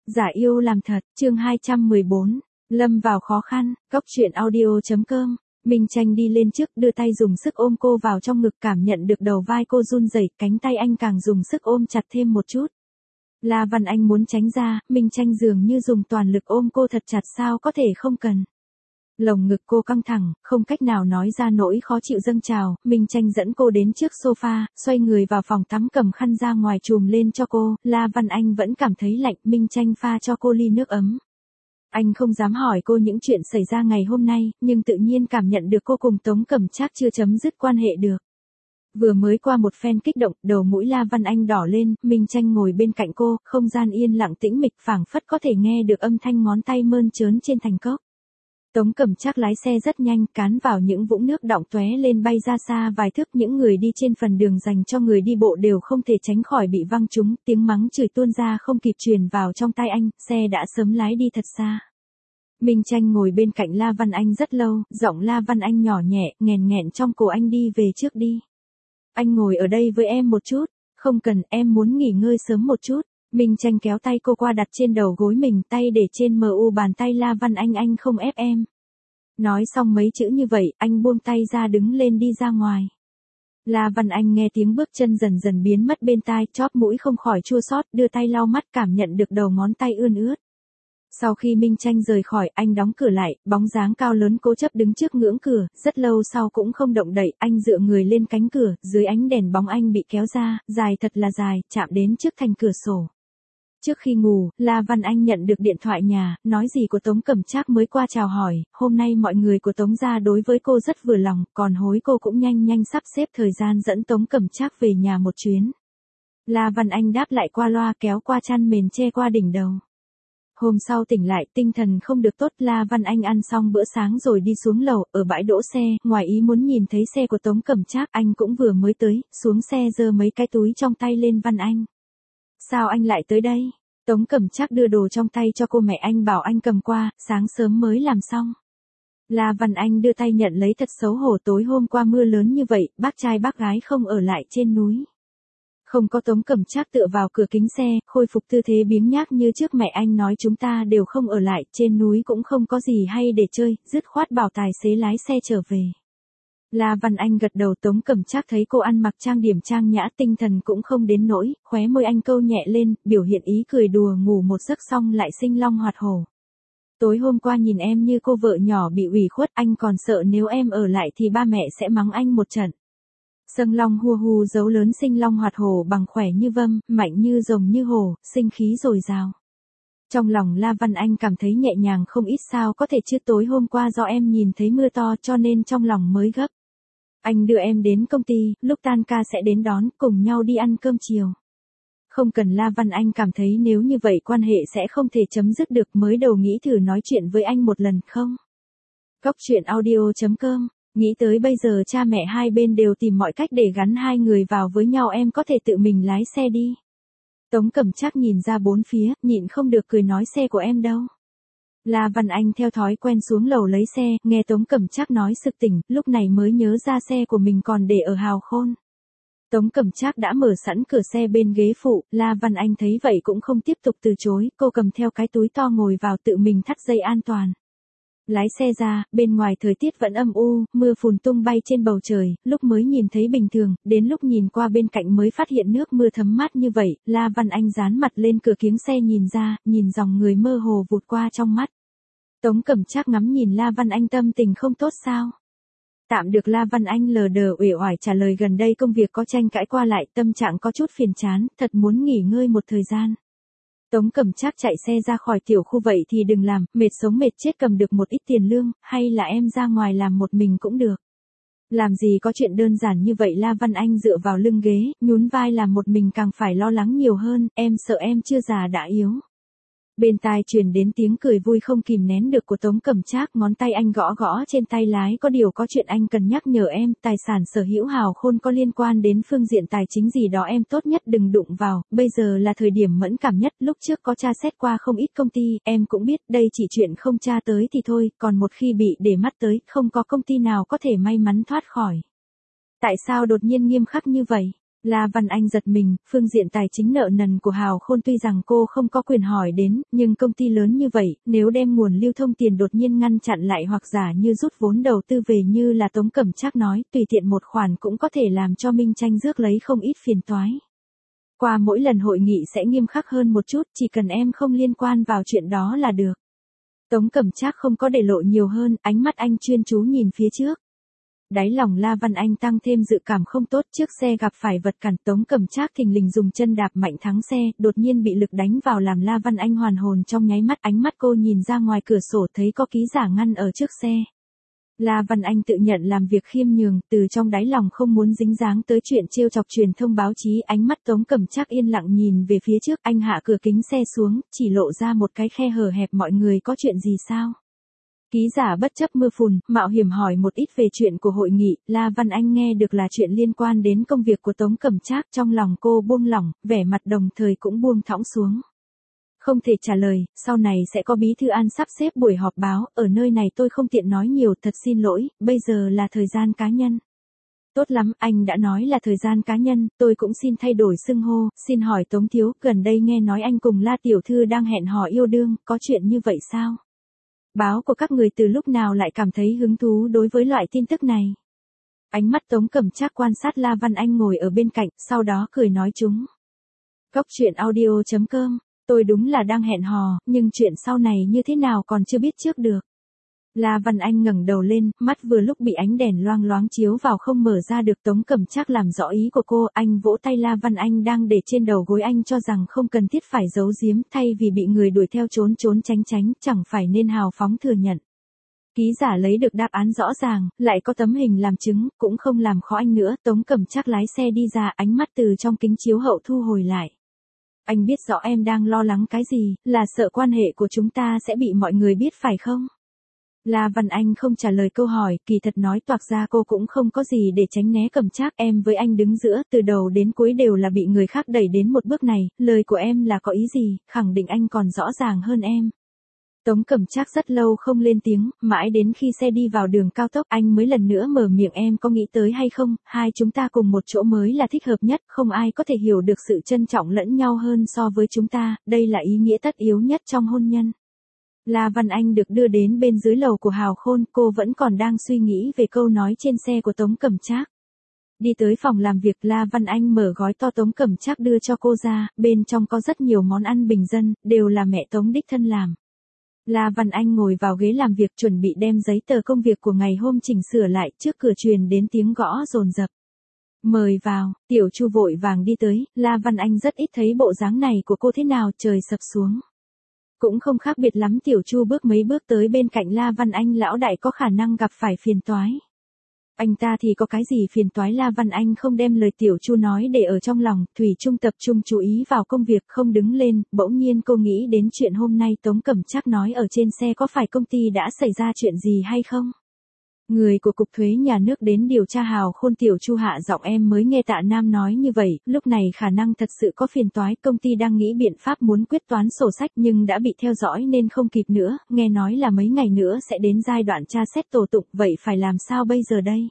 Giả yêu làm thật, chương 214, lâm vào khó khăn, Cóc truyện audio.com. Minh Tranh đi lên trước đưa tay dùng sức ôm cô vào trong ngực, cảm nhận được đầu vai cô run rẩy, cánh tay anh càng dùng sức ôm chặt thêm một chút. La Văn Anh muốn tránh ra, Minh Tranh dường như dùng toàn lực ôm cô thật chặt, sao có thể không cần. Lồng ngực cô căng thẳng, không cách nào nói ra nỗi khó chịu dâng trào, Minh Tranh dẫn cô đến trước sofa, xoay người vào phòng tắm cầm khăn ra ngoài trùm lên cho cô, La Văn Anh vẫn cảm thấy lạnh, Minh Tranh pha cho cô ly nước ấm. Anh không dám hỏi cô những chuyện xảy ra ngày hôm nay, nhưng tự nhiên cảm nhận được cô cùng Tống Cẩm Trác chưa chấm dứt quan hệ được. Vừa mới qua một phen kích động, đầu mũi La Văn Anh đỏ lên, Minh Tranh ngồi bên cạnh cô, không gian yên lặng tĩnh mịch, phảng phất có thể nghe được âm thanh ngón tay mơn trớn trên thành cốc. Tống Cẩm Trác lái xe rất nhanh, cán vào những vũng nước đọng tóe lên bay ra xa vài thước, những người đi trên phần đường dành cho người đi bộ đều không thể tránh khỏi bị văng trúng, tiếng mắng chửi tuôn ra không kịp truyền vào trong tai anh, xe đã sớm lái đi thật xa. Minh Tranh ngồi bên cạnh La Văn Anh rất lâu, giọng La Văn Anh nhỏ nhẹ, nghẹn nghẹn trong cổ, anh đi về trước đi. Anh ngồi ở đây với em một chút, không cần, em muốn nghỉ ngơi sớm một chút. Minh Tranh kéo tay cô qua đặt trên đầu gối mình, tay để trên mu bàn tay La Văn Anh không ép em. Nói xong mấy chữ như vậy, anh buông tay ra đứng lên đi ra ngoài. La Văn Anh nghe tiếng bước chân dần dần biến mất bên tai, chóp mũi không khỏi chua xót, đưa tay lau mắt, cảm nhận được đầu ngón tay ươn ướt. Sau khi Minh Tranh rời khỏi, anh đóng cửa lại, bóng dáng cao lớn cố chấp đứng trước ngưỡng cửa, rất lâu sau cũng không động đậy, anh dựa người lên cánh cửa, dưới ánh đèn bóng anh bị kéo ra, dài thật là dài, chạm đến trước thành cửa sổ. Trước khi ngủ, La Văn Anh nhận được điện thoại nhà, nói gì của Tống Cẩm Trác mới qua chào hỏi, hôm nay mọi người của Tống gia đối với cô rất vừa lòng, còn hối cô cũng nhanh sắp xếp thời gian dẫn Tống Cẩm Trác về nhà một chuyến. La Văn Anh đáp lại qua loa, kéo qua chăn mền che qua đỉnh đầu. Hôm sau tỉnh lại, tinh thần không được tốt, La Văn Anh ăn xong bữa sáng rồi đi xuống lầu, ở bãi đỗ xe, ngoài ý muốn nhìn thấy xe của Tống Cẩm Trác, anh cũng vừa mới tới, xuống xe giơ mấy cái túi trong tay lên. Văn Anh, sao anh lại tới đây? Tống Cẩm Trác đưa đồ trong tay cho cô, mẹ anh bảo anh cầm qua, sáng sớm mới làm xong. La Văn Anh đưa tay nhận lấy, thật xấu hổ, tối hôm qua mưa lớn như vậy, bác trai bác gái không ở lại trên núi. Không có. Tống Cẩm Trác tựa vào cửa kính xe, khôi phục tư thế biếng nhác như trước, mẹ anh nói chúng ta đều không ở lại, trên núi cũng không có gì hay để chơi, dứt khoát bảo tài xế lái xe trở về. La Văn Anh gật đầu. Tống Cẩm Trác thấy cô ăn mặc trang điểm trang nhã, tinh thần cũng không đến nỗi, khóe môi anh câu nhẹ lên, biểu hiện ý cười đùa, ngủ một giấc xong lại sinh long hoạt hổ. Tối hôm qua nhìn em như cô vợ nhỏ bị ủy khuất, anh còn sợ nếu em ở lại thì ba mẹ sẽ mắng anh một trận. Sâng long hua hu, dấu lớn sinh long hoạt hổ, bằng khỏe như vâm, mạnh như rồng như hổ, sinh khí dồi dào. Trong lòng La Văn Anh cảm thấy nhẹ nhàng không ít, sao có thể chứ, tối hôm qua do em nhìn thấy mưa to cho nên trong lòng mới gấp. Anh đưa em đến công ty, lúc tan ca sẽ đến đón, cùng nhau đi ăn cơm chiều. Không cần. La Văn Anh cảm thấy nếu như vậy quan hệ sẽ không thể chấm dứt được, mới đầu nghĩ thử nói chuyện với anh một lần không. Cóc truyện audio.com. Nghĩ tới bây giờ cha mẹ hai bên đều tìm mọi cách để gắn hai người vào với nhau, em có thể tự mình lái xe đi. Tống Cẩm Trác nhìn ra bốn phía, nhịn không được cười nói, xe của em đâu? La Văn Anh theo thói quen xuống lầu lấy xe, nghe Tống Cẩm Trác nói sực tỉnh, lúc này mới nhớ ra xe của mình còn để ở Hào Khôn. Tống Cẩm Trác đã mở sẵn cửa xe bên ghế phụ, La Văn Anh thấy vậy cũng không tiếp tục từ chối, cô cầm theo cái túi to ngồi vào, tự mình thắt dây an toàn. Lái xe ra, bên ngoài thời tiết vẫn âm u, mưa phùn tung bay trên bầu trời, lúc mới nhìn thấy bình thường, đến lúc nhìn qua bên cạnh mới phát hiện nước mưa thấm mát như vậy. La Văn Anh dán mặt lên cửa kiếng xe nhìn ra, nhìn dòng người mơ hồ vụt qua trong mắt. Tống Cẩm Trác ngắm nhìn La Văn Anh, tâm tình không tốt sao? Tạm được. La Văn Anh lờ đờ uể oải trả lời, gần đây công việc có tranh cãi qua lại, tâm trạng có chút phiền chán, thật muốn nghỉ ngơi một thời gian. Tống Cẩm Trác chạy xe ra khỏi tiểu khu, vậy thì đừng làm, mệt sống mệt chết, cầm được một ít tiền lương, hay là em ra ngoài làm một mình cũng được. Làm gì có chuyện đơn giản như vậy. La Văn Anh dựa vào lưng ghế, nhún vai, làm một mình càng phải lo lắng nhiều hơn, em sợ em chưa già đã yếu. Bên tai truyền đến tiếng cười vui không kìm nén được của Tống Cẩm Trác, ngón tay anh gõ gõ trên tay lái, có điều có chuyện anh cần nhắc nhở em, tài sản sở hữu Hào Khôn có liên quan đến phương diện tài chính gì đó, em tốt nhất đừng đụng vào, bây giờ là thời điểm mẫn cảm nhất, lúc trước có tra xét qua không ít công ty, em cũng biết, đây chỉ chuyện không tra tới thì thôi, còn một khi bị để mắt tới, không có công ty nào có thể may mắn thoát khỏi. Tại sao đột nhiên nghiêm khắc như vậy? La Văn Anh giật mình, phương diện tài chính nợ nần của Hào Khôn tuy rằng cô không có quyền hỏi đến, nhưng công ty lớn như vậy, nếu đem nguồn lưu thông tiền đột nhiên ngăn chặn lại hoặc giả như rút vốn đầu tư về như là Tống Cẩm Trác nói, tùy tiện một khoản cũng có thể làm cho Minh Tranh rước lấy không ít phiền toái. Qua mỗi lần hội nghị sẽ nghiêm khắc hơn một chút, chỉ cần em không liên quan vào chuyện đó là được. Tống Cẩm Trác không có để lộ nhiều hơn, ánh mắt anh chuyên chú nhìn phía trước. Đáy lòng La Văn Anh tăng thêm dự cảm không tốt, trước xe gặp phải vật cản. Tống Cẩm Trác thình lình dùng chân đạp mạnh thắng xe, đột nhiên bị lực đánh vào làm La Văn Anh hoàn hồn trong nháy mắt, ánh mắt cô nhìn ra ngoài cửa sổ thấy có ký giả ngăn ở trước xe. La Văn Anh tự nhận làm việc khiêm nhường, từ trong đáy lòng không muốn dính dáng tới chuyện trêu chọc truyền thông báo chí, ánh mắt Tống Cẩm Trác yên lặng nhìn về phía trước, anh hạ cửa kính xe xuống, chỉ lộ ra một cái khe hở hẹp, mọi người có chuyện gì sao? Ký giả bất chấp mưa phùn, mạo hiểm hỏi một ít về chuyện của hội nghị, La Văn Anh nghe được là chuyện liên quan đến công việc của Tống Cẩm Trác, trong lòng cô buông lỏng, vẻ mặt đồng thời cũng buông thõng xuống. Không thể trả lời, sau này sẽ có bí thư An sắp xếp buổi họp báo, ở nơi này tôi không tiện nói nhiều, thật xin lỗi, bây giờ là thời gian cá nhân. Tốt lắm, anh đã nói là thời gian cá nhân, tôi cũng xin thay đổi xưng hô, xin hỏi Tống thiếu, gần đây nghe nói anh cùng La tiểu thư đang hẹn hò yêu đương, có chuyện như vậy sao? Báo của các người từ lúc nào lại cảm thấy hứng thú đối với loại tin tức này? Ánh mắt Tống Cẩm Trác quan sát La Văn Anh ngồi ở bên cạnh, sau đó cười nói chúng. Góc truyện audio.com, tôi đúng là đang hẹn hò, nhưng chuyện sau này như thế nào còn chưa biết trước được. La Văn Anh ngẩng đầu lên, mắt vừa lúc bị ánh đèn loang loáng chiếu vào không mở ra được. Tống Cẩm Trác làm rõ ý của cô, anh vỗ tay La Văn Anh đang để trên đầu gối, anh cho rằng không cần thiết phải giấu giếm, thay vì bị người đuổi theo trốn tránh, chẳng phải nên hào phóng thừa nhận. Ký giả lấy được đáp án rõ ràng, lại có tấm hình làm chứng, cũng không làm khó anh nữa. Tống Cẩm Trác lái xe đi ra, ánh mắt từ trong kính chiếu hậu thu hồi lại. Anh biết rõ em đang lo lắng cái gì, là sợ quan hệ của chúng ta sẽ bị mọi người biết phải không? La Văn Anh không trả lời câu hỏi, kỳ thật nói toạc ra cô cũng không có gì để tránh né Cẩm Trác, em với anh đứng giữa, từ đầu đến cuối đều là bị người khác đẩy đến một bước này, lời của em là có ý gì, khẳng định anh còn rõ ràng hơn em. Tống Cẩm Trác rất lâu không lên tiếng, mãi đến khi xe đi vào đường cao tốc anh mới lần nữa mở miệng, em có nghĩ tới hay không, hai chúng ta cùng một chỗ mới là thích hợp nhất, không ai có thể hiểu được sự trân trọng lẫn nhau hơn so với chúng ta, đây là ý nghĩa tất yếu nhất trong hôn nhân. La Văn Anh được đưa đến bên dưới lầu của Hào Khôn, cô vẫn còn đang suy nghĩ về câu nói trên xe của Tống Cẩm Trác. Đi tới phòng làm việc, La Văn Anh mở gói to Tống Cẩm Trác đưa cho cô ra, bên trong có rất nhiều món ăn bình dân, đều là mẹ Tống đích thân làm. La Văn Anh ngồi vào ghế làm việc chuẩn bị đem giấy tờ công việc của ngày hôm chỉnh sửa lại, trước cửa truyền đến tiếng gõ dồn dập. Mời vào, Tiểu Chu vội vàng đi tới, La Văn Anh rất ít thấy bộ dáng này của cô thế nào, trời sập xuống. Cũng không khác biệt lắm, Tiểu Chu bước mấy bước tới bên cạnh La Văn Anh, lão đại có khả năng gặp phải phiền toái. Anh ta thì có cái gì phiền toái, La Văn Anh không đem lời Tiểu Chu nói để ở trong lòng, thủy chung tập trung chú ý vào công việc không đứng lên, bỗng nhiên cô nghĩ đến chuyện hôm nay Tống Cẩm Trác nói ở trên xe, có phải công ty đã xảy ra chuyện gì hay không? Người của Cục Thuế Nhà nước đến điều tra Hào Khôn. Tiểu Chu hạ giọng, em mới nghe Tạ Nam nói như vậy, lúc này khả năng thật sự có phiền toái, công ty đang nghĩ biện pháp muốn quyết toán sổ sách nhưng đã bị theo dõi nên không kịp nữa, nghe nói là mấy ngày nữa sẽ đến giai đoạn tra xét tổ tụng, vậy phải làm sao bây giờ đây?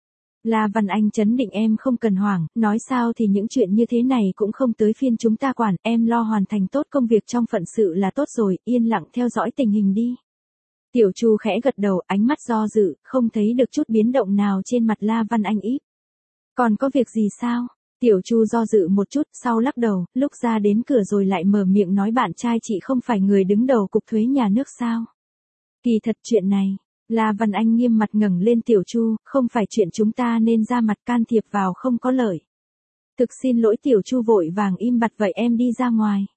La Văn Anh trấn định, em không cần hoảng, nói sao thì những chuyện như thế này cũng không tới phiên chúng ta quản, em lo hoàn thành tốt công việc trong phận sự là tốt rồi, yên lặng theo dõi tình hình đi. Tiểu Chu khẽ gật đầu, ánh mắt do dự, không thấy được chút biến động nào trên mặt La Văn Anh ít. Còn có việc gì sao? Tiểu Chu do dự một chút, sau lắc đầu, lúc ra đến cửa rồi lại mở miệng nói, bạn trai chị không phải người đứng đầu Cục Thuế Nhà nước sao? Kỳ thật chuyện này, La Văn Anh nghiêm mặt ngẩng lên, Tiểu Chu, không phải chuyện chúng ta nên ra mặt can thiệp vào, không có lợi. Thực xin lỗi. Tiểu Chu vội vàng im bặt, vậy em đi ra ngoài.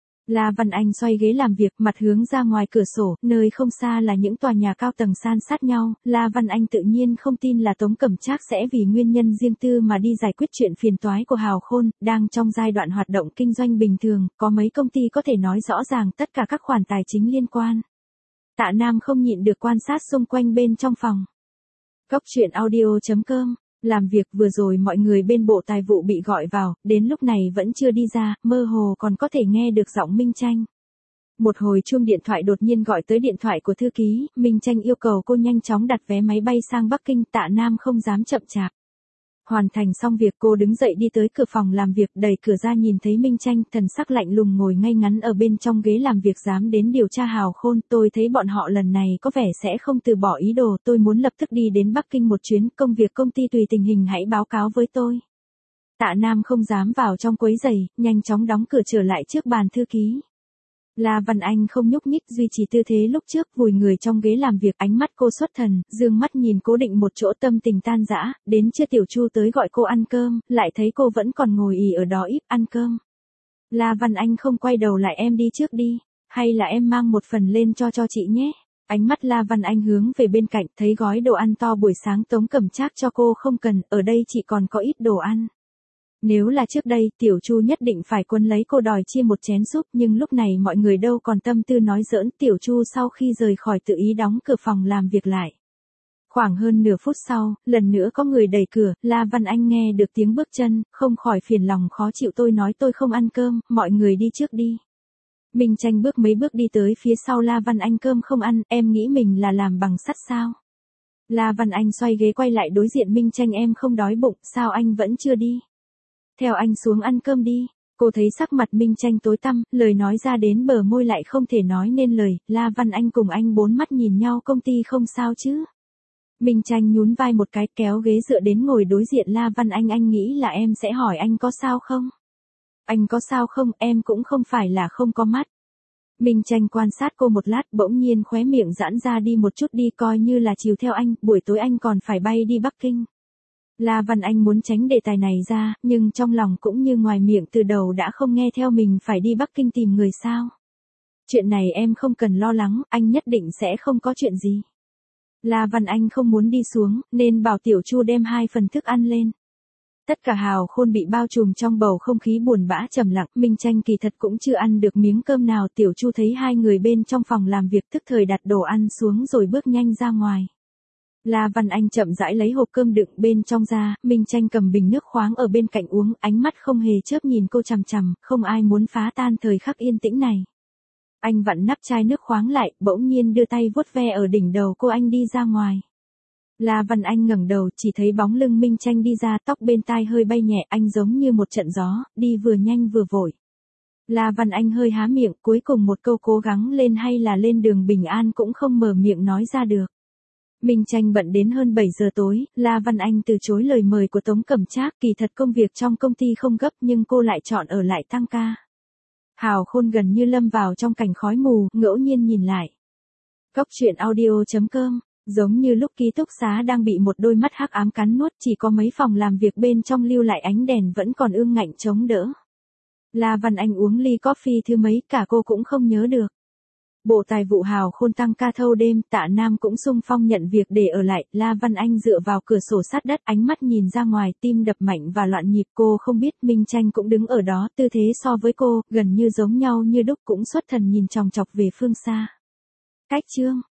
La Văn Anh xoay ghế làm việc, mặt hướng ra ngoài cửa sổ, nơi không xa là những tòa nhà cao tầng san sát nhau. La Văn Anh tự nhiên không tin là Tống Cẩm Trác sẽ vì nguyên nhân riêng tư mà đi giải quyết chuyện phiền toái của Hào Khôn, đang trong giai đoạn hoạt động kinh doanh bình thường, có mấy công ty có thể nói rõ ràng tất cả các khoản tài chính liên quan. Tạ Nam không nhịn được quan sát xung quanh bên trong phòng. Góc truyện audio.com. Làm việc vừa rồi mọi người bên bộ tài vụ bị gọi vào, đến lúc này vẫn chưa đi ra, mơ hồ còn có thể nghe được giọng Minh Tranh. Một hồi chuông điện thoại đột nhiên gọi tới điện thoại của thư ký, Minh Tranh yêu cầu cô nhanh chóng đặt vé máy bay sang Bắc Kinh. Tạ Nam không dám chậm chạp. Hoàn thành xong việc cô đứng dậy đi tới cửa phòng làm việc, đẩy cửa ra nhìn thấy Minh Tranh, thần sắc lạnh lùng ngồi ngay ngắn ở bên trong ghế làm việc, dám đến điều tra Hào Khôn. Tôi thấy bọn họ lần này có vẻ sẽ không từ bỏ ý đồ, tôi muốn lập tức đi đến Bắc Kinh một chuyến, công việc công ty tùy tình hình hãy báo cáo với tôi. Tạ Nam không dám vào trong quấy rầy, nhanh chóng đóng cửa trở lại trước bàn thư ký. La Văn Anh không nhúc nhích, duy trì tư thế lúc trước, vùi người trong ghế làm việc, ánh mắt cô xuất thần, dương mắt nhìn cố định một chỗ, tâm tình tan rã. Đến chưa Tiểu Chu tới gọi cô ăn cơm, lại thấy cô vẫn còn ngồi ì ở đó ít ăn cơm. La Văn Anh không quay đầu lại, em đi trước đi, hay là em mang một phần lên cho chị nhé. Ánh mắt La Văn Anh hướng về bên cạnh, thấy gói đồ ăn to buổi sáng Tống Cẩm Trác cho cô, không cần, ở đây chị còn có ít đồ ăn. Nếu là trước đây, Tiểu Chu nhất định phải quấn lấy cô đòi chia một chén súp, nhưng lúc này mọi người đâu còn tâm tư nói giỡn. Tiểu Chu sau khi rời khỏi tự ý đóng cửa phòng làm việc lại. Khoảng hơn nửa phút sau, lần nữa có người đẩy cửa, La Văn Anh nghe được tiếng bước chân, không khỏi phiền lòng khó chịu, tôi nói tôi không ăn cơm, mọi người đi trước đi. Minh Tranh bước mấy bước đi tới phía sau La Văn Anh, cơm không ăn, em nghĩ mình là làm bằng sắt sao? La Văn Anh xoay ghế quay lại đối diện Minh Tranh, em không đói bụng, sao anh vẫn chưa đi? Theo anh xuống ăn cơm đi. Cô thấy sắc mặt Minh Tranh tối tăm, lời nói ra đến bờ môi lại không thể nói nên lời. La Văn Anh cùng anh bốn mắt nhìn nhau, công ty không sao chứ? Minh Tranh nhún vai một cái, kéo ghế dựa đến ngồi đối diện La Văn Anh nghĩ là em sẽ hỏi anh có sao không? Anh có sao không, em cũng không phải là không có mắt. Minh Tranh quan sát cô một lát, bỗng nhiên khóe miệng giãn ra, đi một chút đi, coi như là chiều theo anh, buổi tối anh còn phải bay đi Bắc Kinh. La Văn Anh muốn tránh đề tài này ra, nhưng trong lòng cũng như ngoài miệng từ đầu đã không nghe theo, mình phải đi Bắc Kinh tìm người sao. Chuyện này em không cần lo lắng, anh nhất định sẽ không có chuyện gì. La Văn Anh không muốn đi xuống, nên bảo Tiểu Chu đem 2 phần thức ăn lên. Tất cả Hào Khôn bị bao trùm trong bầu không khí buồn bã trầm lặng, Minh Tranh kỳ thật cũng chưa ăn được miếng cơm nào. Tiểu Chu thấy hai người bên trong phòng làm việc tức thời đặt đồ ăn xuống rồi bước nhanh ra ngoài. La Văn Anh chậm rãi lấy hộp cơm đựng bên trong ra, Minh Tranh cầm bình nước khoáng ở bên cạnh uống, ánh mắt không hề chớp nhìn cô chằm chằm, không ai muốn phá tan thời khắc yên tĩnh này. Anh vặn nắp chai nước khoáng lại, bỗng nhiên đưa tay vuốt ve ở đỉnh đầu cô, anh đi ra ngoài. La Văn Anh ngẩng đầu, chỉ thấy bóng lưng Minh Tranh đi ra, tóc bên tai hơi bay nhẹ, anh giống như một trận gió, đi vừa nhanh vừa vội. La Văn Anh hơi há miệng, cuối cùng một câu cố gắng lên hay là lên đường bình an cũng không mở miệng nói ra được. Minh Tranh bận đến hơn 7 giờ tối, La Văn Anh từ chối lời mời của Tống Cẩm Trác, kỳ thật công việc trong công ty không gấp nhưng cô lại chọn ở lại tăng ca. Hào Khôn gần như lâm vào trong cảnh khói mù, ngẫu nhiên nhìn lại. Cốc truyện audio.com, giống như lúc ký túc xá đang bị một đôi mắt hắc ám cắn nuốt, chỉ có mấy phòng làm việc bên trong lưu lại ánh đèn vẫn còn ương ngạnh chống đỡ. La Văn Anh uống ly coffee thứ mấy cả cô cũng không nhớ được. Bộ Tài vụ Hào Khôn tăng ca thâu đêm, Tạ Nam cũng xung phong nhận việc để ở lại. La Văn Anh dựa vào cửa sổ sát đất, ánh mắt nhìn ra ngoài, tim đập mạnh và loạn nhịp. Cô không biết Minh Tranh cũng đứng ở đó, tư thế so với cô, gần như giống nhau như đúc, cũng xuất thần nhìn chòng chọc về phương xa. Cách chương